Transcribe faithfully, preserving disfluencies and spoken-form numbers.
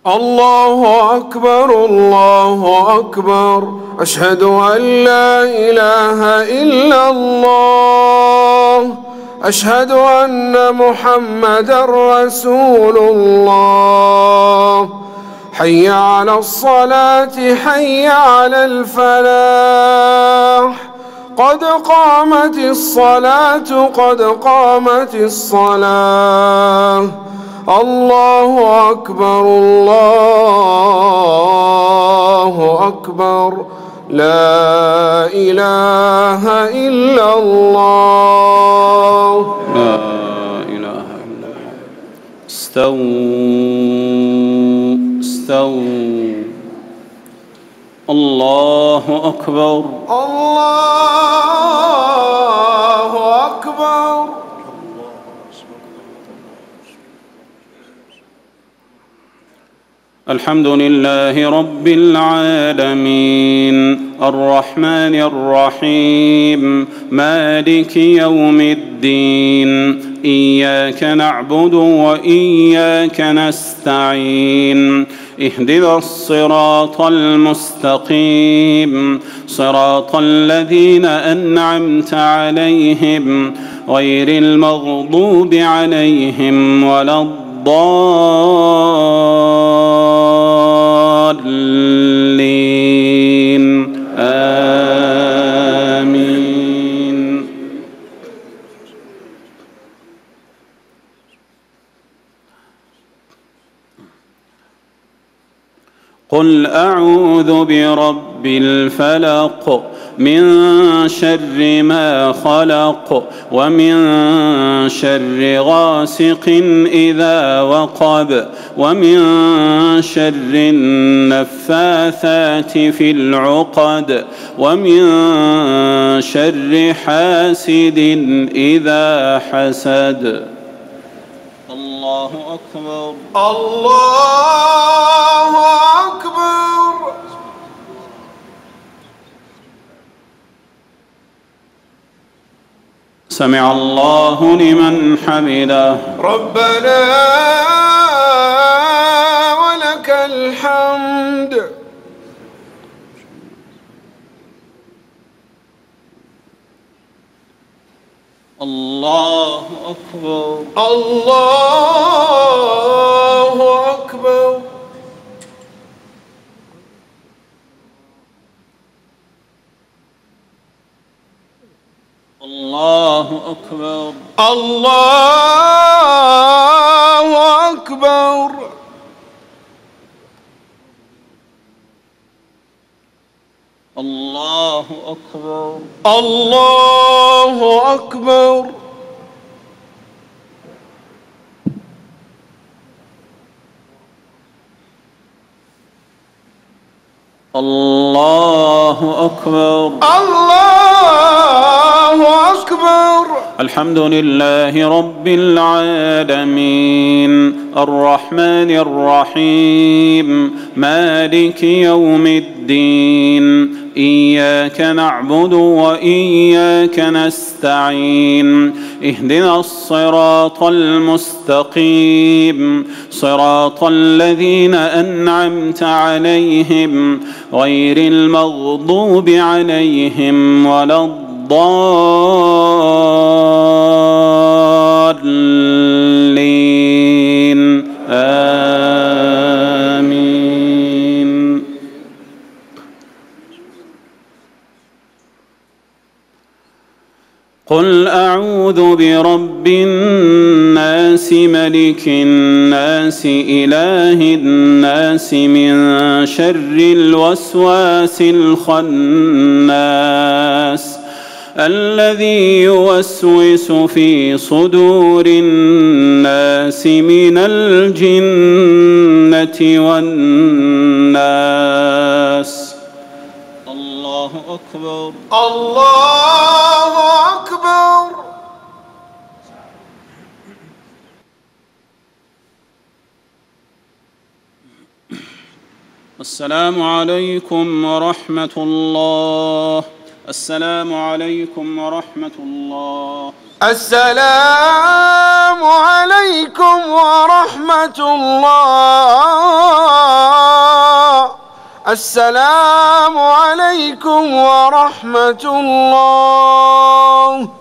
الله أكبر الله أكبر أشهد أن لا إله إلا الله أشهد أن محمدًا رسول الله حي على الصلاة حي على الفلاح قد قامت الصلاة قد قامت الصلاة الله أكبر الله أكبر لا إله إلا الله لا إله إلا الله. استووا استووا. الله أكبر الله أكبر. الحمد لله رب العالمين الرحمن الرحيم مالك يوم الدين إياك نعبد وإياك نستعين اهدنا الصراط المستقيم صراط الذين أنعمت عليهم غير المغضوب عليهم ولا الضالين آمين. قل أعوذ برب الفلق من شر ما خلق ومن شر غاسق إذا وقب ومن شر النفاثات في العقد ومن شر حاسد إذا حسد. الله أكبر الله أكبر. سمع الله لمن حمده. ربنا ولك الحمد. الله أكبر الله أكبر. الله أكبر الله أكبر. الله أكبر الله أكبر. الله أكبر الله أكبر. الحمد لله رب العالمين الرحمن الرحيم مالك يوم الدين إياك نعبد وإياك نستعين اهدنا الصراط المستقيم صراط الذين أنعمت عليهم غير المغضوب عليهم ولا الضالين آمين. قل أعوذ برب الناس ملك الناس إله الناس من شر الوسواس الخناس الذي يوسوس في صدور الناس من الجنة والناس. الله أكبر الله أكبر. السلام عليكم ورحمة الله. السلام عليكم ورحمة الله. السلام عليكم ورحمة الله. السلام عليكم ورحمة الله